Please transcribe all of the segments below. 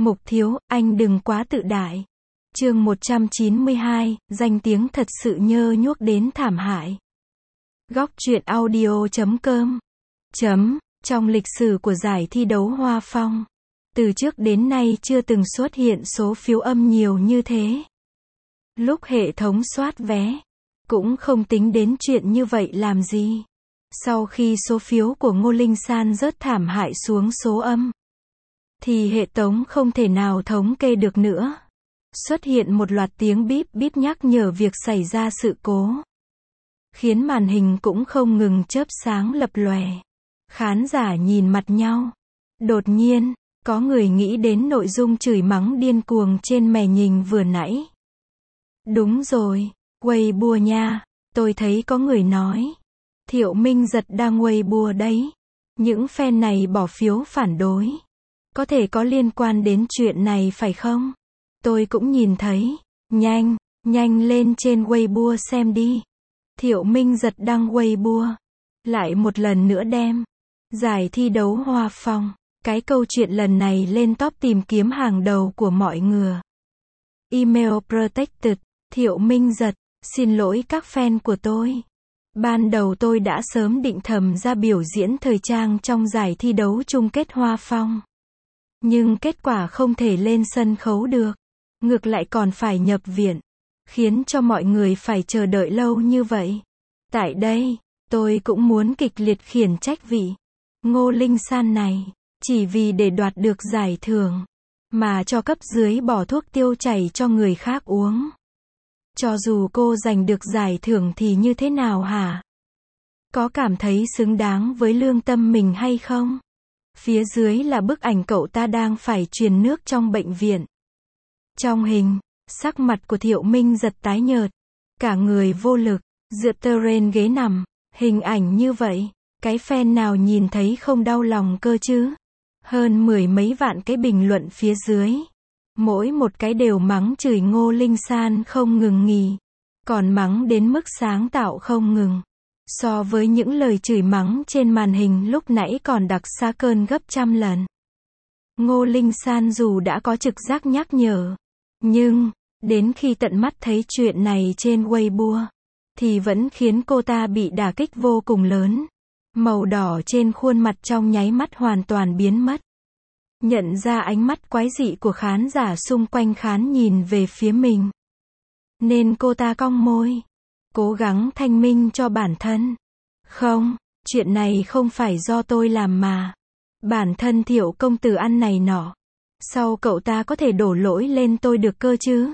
Mục thiếu, anh đừng quá tự đại. Chương 192, danh tiếng thật sự nhơ nhuốc đến thảm hại. Góc truyện audio.com. Trong lịch sử của giải thi đấu Hoa Phong, từ trước đến nay chưa từng xuất hiện số phiếu âm nhiều như thế. Lúc hệ thống soát vé, cũng không tính đến chuyện như vậy làm gì. Sau khi số phiếu của Ngô Linh San rớt thảm hại xuống số âm, thì hệ thống không thể nào thống kê được nữa. Xuất hiện một loạt tiếng bíp bíp nhắc nhở việc xảy ra sự cố, khiến màn hình cũng không ngừng chớp sáng lập lòe. Khán giả nhìn mặt nhau. Đột nhiên, có người nghĩ đến nội dung chửi mắng điên cuồng trên màn hình vừa nãy. Đúng rồi, Weibo nha, tôi thấy có người nói. Thiệu Minh Giật đang Weibo đấy. Những fan này bỏ phiếu phản đối. Có thể có liên quan đến chuyện này phải không? Tôi cũng nhìn thấy. Nhanh lên trên Weibo xem đi. Thiệu Minh Giật đăng Weibo. Lại một lần nữa đem giải thi đấu Hoa Phong, cái câu chuyện lần này lên top tìm kiếm hàng đầu của mọi người. Email protected. Thiệu Minh Giật, xin lỗi các fan của tôi. Ban đầu tôi đã sớm định thầm ra biểu diễn thời trang trong giải thi đấu chung kết Hoa Phong. Nhưng kết quả không thể lên sân khấu được. Ngược lại còn phải nhập viện. Khiến cho mọi người phải chờ đợi lâu như vậy. Tại đây, tôi cũng muốn kịch liệt khiển trách vị Ngô Linh San này. Chỉ vì để đoạt được giải thưởng, mà cho cấp dưới bỏ thuốc tiêu chảy cho người khác uống. Cho dù cô giành được giải thưởng thì như thế nào hả? Có cảm thấy xứng đáng với lương tâm mình hay không? Phía dưới là bức ảnh cậu ta đang phải truyền nước trong bệnh viện. Trong hình, sắc mặt của Thiệu Minh Giật tái nhợt, cả người vô lực, dựa trên ghế nằm. Hình ảnh như vậy, cái fan nào nhìn thấy không đau lòng cơ chứ? Hơn 10 mấy vạn cái bình luận phía dưới. Mỗi một cái đều mắng chửi Ngô Linh San không ngừng nghỉ. Còn mắng đến mức sáng tạo không ngừng. So với những lời chửi mắng trên màn hình lúc nãy còn đặc xa cơn gấp trăm lần. Ngô Linh San dù đã có trực giác nhắc nhở, nhưng, đến khi tận mắt thấy chuyện này trên Weibo, thì vẫn khiến cô ta bị đả kích vô cùng lớn. Màu đỏ trên khuôn mặt trong nháy mắt hoàn toàn biến mất. Nhận ra ánh mắt quái dị của khán giả xung quanh khán nhìn về phía mình, nên cô ta cong môi, cố gắng thanh minh cho bản thân. Không, chuyện này không phải do tôi làm mà. Bản thân Thiệu công tử ăn này nọ. Sao cậu ta có thể đổ lỗi lên tôi được cơ chứ?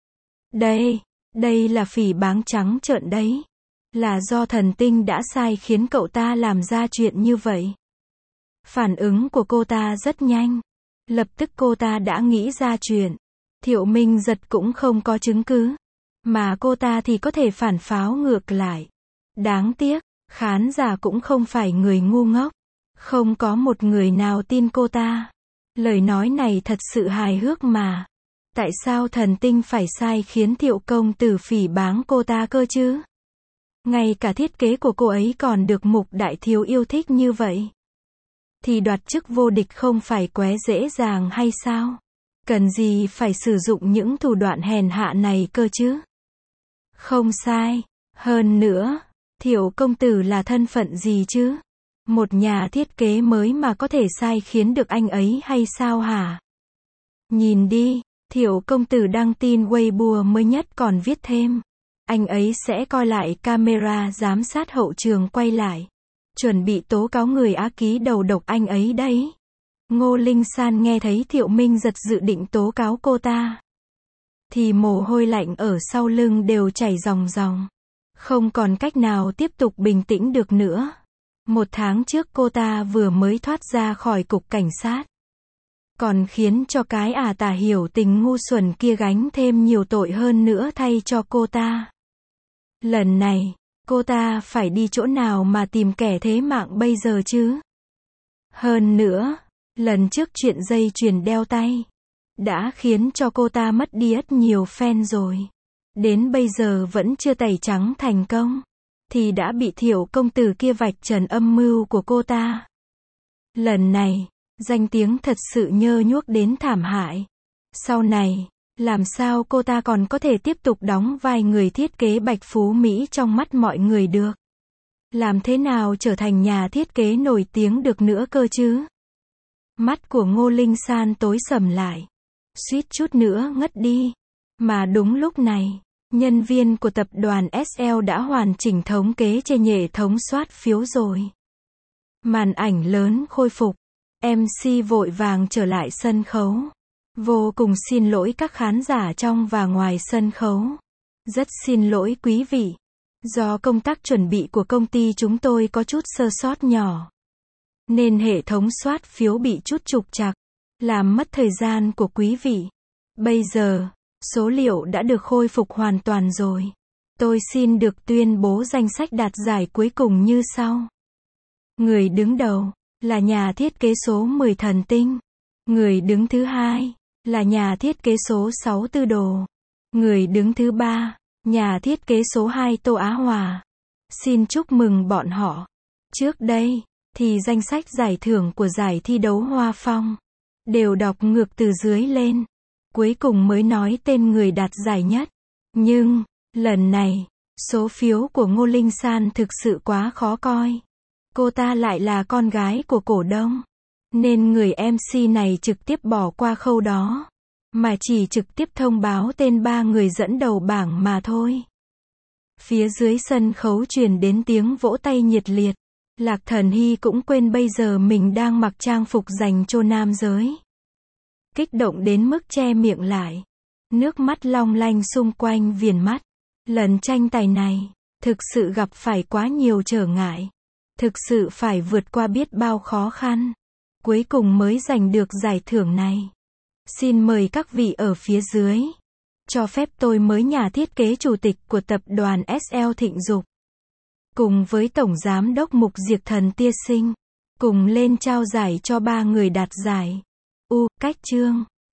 Đây là phỉ báng trắng trợn đấy. Là do thần tinh đã sai khiến cậu ta làm ra chuyện như vậy. Phản ứng của cô ta rất nhanh. Lập tức cô ta đã nghĩ ra chuyện. Thiệu Minh Giật cũng không có chứng cứ. Mà cô ta thì có thể phản pháo ngược lại. Đáng tiếc, khán giả cũng không phải người ngu ngốc. Không có một người nào tin cô ta. Lời nói này thật sự hài hước mà. Tại sao thần tinh phải sai khiến Thiệu công tử phỉ báng cô ta cơ chứ? Ngay cả thiết kế của cô ấy còn được Mục đại thiếu yêu thích như vậy. Thì đoạt chức vô địch không phải quá dễ dàng hay sao? Cần gì phải sử dụng những thủ đoạn hèn hạ này cơ chứ? Không sai. Hơn nữa, Thiệu công tử là thân phận gì chứ? Một nhà thiết kế mới mà có thể sai khiến được anh ấy hay sao hả? Nhìn đi, Thiệu công tử đăng tin Weibo mới nhất còn viết thêm. Anh ấy sẽ coi lại camera giám sát hậu trường quay lại. Chuẩn bị tố cáo người ác ký đầu độc anh ấy đấy. Ngô Linh San nghe thấy Thiệu Minh Giật dự định tố cáo cô ta, thì mồ hôi lạnh ở sau lưng đều chảy ròng ròng. Không còn cách nào tiếp tục bình tĩnh được nữa. 1 tháng trước cô ta vừa mới thoát ra khỏi cục cảnh sát. Còn khiến cho cái tà hiểu tình ngu xuẩn kia gánh thêm nhiều tội hơn nữa thay cho cô ta. Lần này, cô ta phải đi chỗ nào mà tìm kẻ thế mạng bây giờ chứ? Hơn nữa, lần trước chuyện dây chuyền đeo tay đã khiến cho cô ta mất đi rất nhiều fan rồi. Đến bây giờ vẫn chưa tẩy trắng thành công, thì đã bị Thiệu công tử kia vạch trần âm mưu của cô ta. Lần này, Danh tiếng thật sự nhơ nhuốc đến thảm hại. Sau này, làm sao cô ta còn có thể tiếp tục đóng vai người thiết kế bạch phú Mỹ trong mắt mọi người được? Làm thế nào trở thành nhà thiết kế nổi tiếng được nữa cơ chứ? Mắt của Ngô Linh San tối sầm lại. Suýt chút nữa ngất đi. Mà đúng lúc này, nhân viên của tập đoàn SL đã hoàn chỉnh thống kế trên hệ thống soát phiếu rồi. Màn ảnh lớn khôi phục. MC vội vàng trở lại sân khấu. Vô cùng xin lỗi các khán giả trong và ngoài sân khấu. Rất xin lỗi quý vị. Do công tác chuẩn bị của công ty chúng tôi có chút sơ sót nhỏ, nên hệ thống soát phiếu bị chút trục trặc, làm mất thời gian của quý vị. Bây giờ, số liệu đã được khôi phục hoàn toàn rồi. Tôi xin được tuyên bố danh sách đạt giải cuối cùng như sau. Người đứng đầu là nhà thiết kế số 10 Thần Tinh. Người đứng thứ hai là nhà thiết kế số 6 Tư Đồ. Người đứng thứ ba, nhà thiết kế số 2 Tô Á Hòa. Xin chúc mừng bọn họ. Trước đây, thì danh sách giải thưởng của giải thi đấu Hoa Phong đều đọc ngược từ dưới lên. Cuối cùng mới nói tên người đạt giải nhất. Nhưng, lần này, số phiếu của Ngô Linh San thực sự quá khó coi. Cô ta lại là con gái của cổ đông, nên người MC này trực tiếp bỏ qua khâu đó, mà chỉ trực tiếp thông báo tên 3 người dẫn đầu bảng mà thôi. Phía dưới sân khấu truyền đến tiếng vỗ tay nhiệt liệt. Lạc Thần Hy cũng quên bây giờ mình đang mặc trang phục dành cho nam giới. Kích động đến mức che miệng lại. Nước mắt long lanh xung quanh viền mắt. Lần tranh tài này, thực sự gặp phải quá nhiều trở ngại. Thực sự phải vượt qua biết bao khó khăn. Cuối cùng mới giành được giải thưởng này. Xin mời các vị ở phía dưới. Cho phép tôi mới nhà thiết kế chủ tịch của tập đoàn SL Thịnh Dục, cùng với Tổng Giám đốc Mục Diệt Thần Tia Sinh, cùng lên trao giải cho 3 người đạt giải. Cách chương